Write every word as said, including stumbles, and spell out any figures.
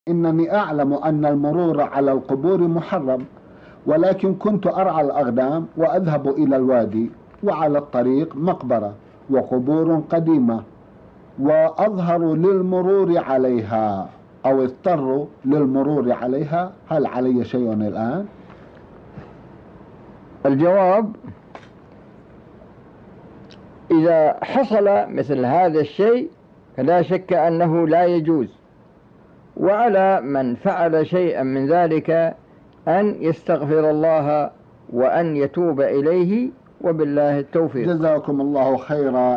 إنني أعلم أن المرور على القبور محرم، ولكن كنت أرعى الأغنام وأذهب إلى الوادي، وعلى الطريق مقبرة وقبور قديمة، وأظهر للمرور عليها أو اضطر للمرور عليها. هل علي شيء الآن؟ الجواب: إذا حصل مثل هذا الشيء فلا شك أنه لا يجوز، وعلى من فعل شيئا من ذلك أن يستغفر الله وأن يتوب إليه، وبالله التوفيق. جزاكم الله خيرا.